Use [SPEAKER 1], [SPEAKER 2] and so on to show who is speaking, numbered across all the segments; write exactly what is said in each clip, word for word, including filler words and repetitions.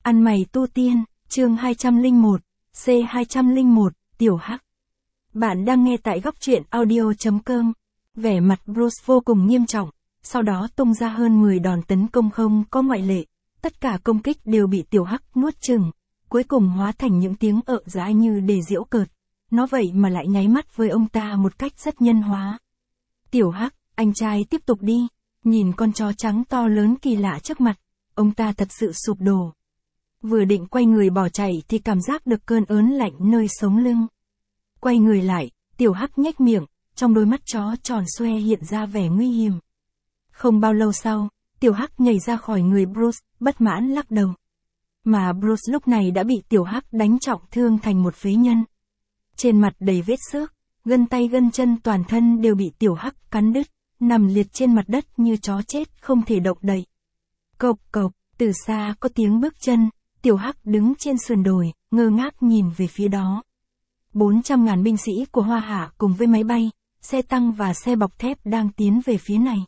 [SPEAKER 1] Ăn mày tu tiên, chương hai trăm lẻ một, C hai trăm lẻ một, Tiểu Hắc. Bạn đang nghe tại góc truyện audio chấm com. Vẻ mặt Bruce vô cùng nghiêm trọng, sau đó tung ra hơn mười đòn tấn công không có ngoại lệ. Tất cả công kích đều bị Tiểu Hắc nuốt chửng, cuối cùng hóa thành những tiếng ợ dãi như để giễu cợt. Nó vậy mà lại nháy mắt với ông ta một cách rất nhân hóa. Tiểu Hắc, anh trai tiếp tục đi. Nhìn con chó trắng to lớn kỳ lạ trước mặt, ông ta thật sự sụp đổ. Vừa định quay người bỏ chạy thì cảm giác được cơn ớn lạnh nơi sống lưng. Quay người lại, Tiểu Hắc nhếch miệng, trong đôi mắt chó tròn xoe hiện ra vẻ nguy hiểm. Không bao lâu sau, Tiểu Hắc nhảy ra khỏi người Bruce, bất mãn lắc đầu. Mà Bruce lúc này đã bị Tiểu Hắc đánh trọng thương thành một phế nhân. Trên mặt đầy vết xước, gân tay gân chân toàn thân đều bị Tiểu Hắc cắn đứt, nằm liệt trên mặt đất như chó chết không thể động đậy. Cộc cộc, từ xa có tiếng bước chân, Tiểu Hắc đứng trên sườn đồi, ngơ ngác nhìn về phía đó. bốn trăm ngàn binh sĩ của Hoa Hạ cùng với máy bay, xe tăng và xe bọc thép đang tiến về phía này.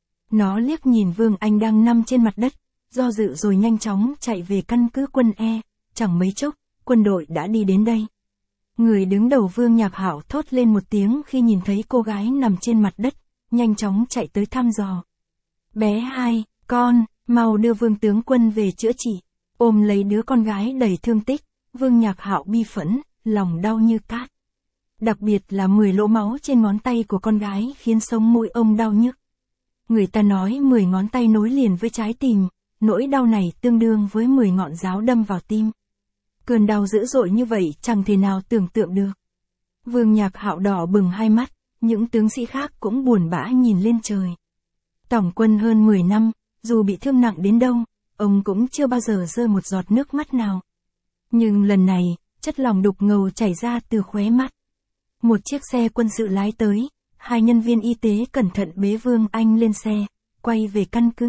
[SPEAKER 1] Nó liếc nhìn Vương Anh đang nằm trên mặt đất, do dự rồi nhanh chóng chạy về căn cứ quân E, chẳng mấy chốc, quân đội đã đi đến đây. Người đứng đầu Vương Nhạc Hạo thốt lên một tiếng khi nhìn thấy cô gái nằm trên mặt đất, nhanh chóng chạy tới thăm dò. Bé hai, con, mau đưa Vương tướng quân về chữa trị. Ôm lấy đứa con gái đầy thương tích, Vương Nhạc Hạo bi phẫn, lòng đau như cát. Đặc biệt là mười lỗ máu trên ngón tay của con gái khiến sống mũi ông đau nhức. Người ta nói mười ngón tay nối liền với trái tim, nỗi đau này tương đương với mười ngọn giáo đâm vào tim. Cơn đau dữ dội như vậy chẳng thể nào tưởng tượng được. Vương Nhạc Hạo đỏ bừng hai mắt, những tướng sĩ khác cũng buồn bã nhìn lên trời. Tổng quân hơn mười năm, dù bị thương nặng đến đâu, ông cũng chưa bao giờ rơi một giọt nước mắt nào. Nhưng lần này, chất lỏng đục ngầu chảy ra từ khóe mắt. Một chiếc xe quân sự lái tới, hai nhân viên y tế cẩn thận bế Vương Anh lên xe, quay về căn cứ.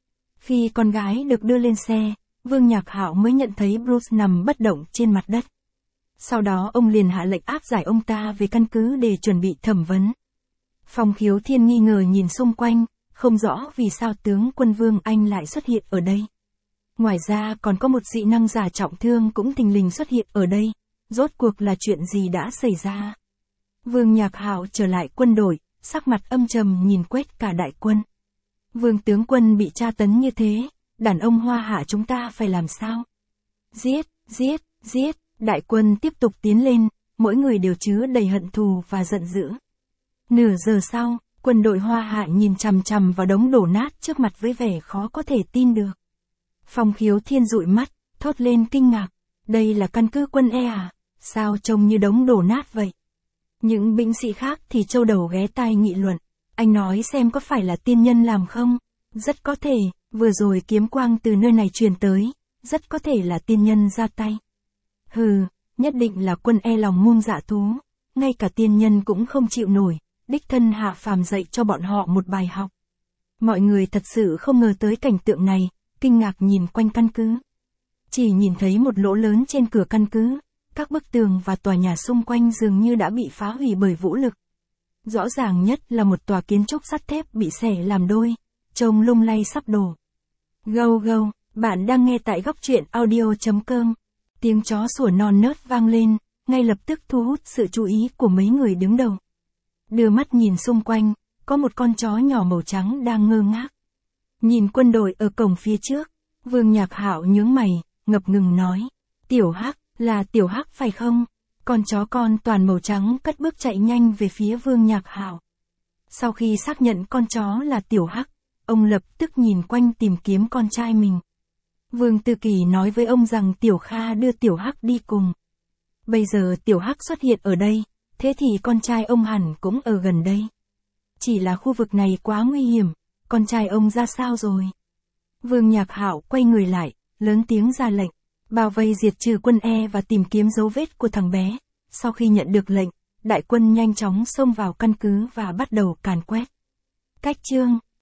[SPEAKER 1] Khi con gái được đưa lên xe, Vương Nhạc Hạo mới nhận thấy Bruce nằm bất động trên mặt đất. Sau đó ông liền hạ lệnh áp giải ông ta về căn cứ để chuẩn bị thẩm vấn. Phong Khiếu Thiên nghi ngờ nhìn xung quanh, không rõ vì sao tướng quân Vương Anh lại xuất hiện ở đây. Ngoài ra còn có một dị năng giả trọng thương cũng thình lình xuất hiện ở đây, rốt cuộc là chuyện gì đã xảy ra. Vương Nhạc Hạo trở lại quân đội, sắc mặt âm trầm nhìn quét cả đại quân. Vương tướng quân bị tra tấn như thế, đàn ông Hoa Hạ chúng ta phải làm sao? Giết, giết, giết, đại quân tiếp tục tiến lên, mỗi người đều chứa đầy hận thù và giận dữ. Nửa giờ sau, quân đội Hoa Hạ nhìn chằm chằm vào đống đổ nát trước mặt với vẻ khó có thể tin được. Phong Khiếu Thiên dụi mắt, thốt lên kinh ngạc, đây là căn cứ quân E à, sao trông như đống đổ nát vậy? Những binh sĩ khác thì châu đầu ghé tai nghị luận, anh nói xem có phải là tiên nhân làm không? Rất có thể, vừa rồi kiếm quang từ nơi này truyền tới, rất có thể là tiên nhân ra tay. Hừ, nhất định là quân E lòng muông dạ thú, ngay cả tiên nhân cũng không chịu nổi, đích thân hạ phàm dạy cho bọn họ một bài học. Mọi người thật sự không ngờ tới cảnh tượng này, kinh ngạc nhìn quanh căn cứ. Chỉ nhìn thấy một lỗ lớn trên cửa căn cứ, các bức tường và tòa nhà xung quanh dường như đã bị phá hủy bởi vũ lực. Rõ ràng nhất là một tòa kiến trúc sắt thép bị xẻ làm đôi, trông lung lay sắp đổ. Gâu gâu, bạn đang nghe tại góc truyện audio chấm com. Tiếng chó sủa non nớt vang lên, ngay lập tức thu hút sự chú ý của mấy người đứng đầu. Đưa mắt nhìn xung quanh, có một con chó nhỏ màu trắng đang ngơ ngác. Nhìn quân đội ở cổng phía trước, Vương Nhạc Hạo nhướng mày, ngập ngừng nói, Tiểu Hắc, là Tiểu Hắc phải không? Con chó con toàn màu trắng cất bước chạy nhanh về phía Vương Nhạc Hạo. Sau khi xác nhận con chó là Tiểu Hắc, ông lập tức nhìn quanh tìm kiếm con trai mình. Vương Tư Kỳ nói với ông rằng Tiểu Kha đưa Tiểu Hắc đi cùng. Bây giờ Tiểu Hắc xuất hiện ở đây, thế thì con trai ông hẳn cũng ở gần đây. Chỉ là khu vực này quá nguy hiểm, con trai ông ra sao rồi? Vương Nhạc Hạo quay người lại, lớn tiếng ra lệnh, bao vây diệt trừ quân E và tìm kiếm dấu vết của thằng bé. Sau khi nhận được lệnh, đại quân nhanh chóng xông vào căn cứ và bắt đầu càn quét. Cách chương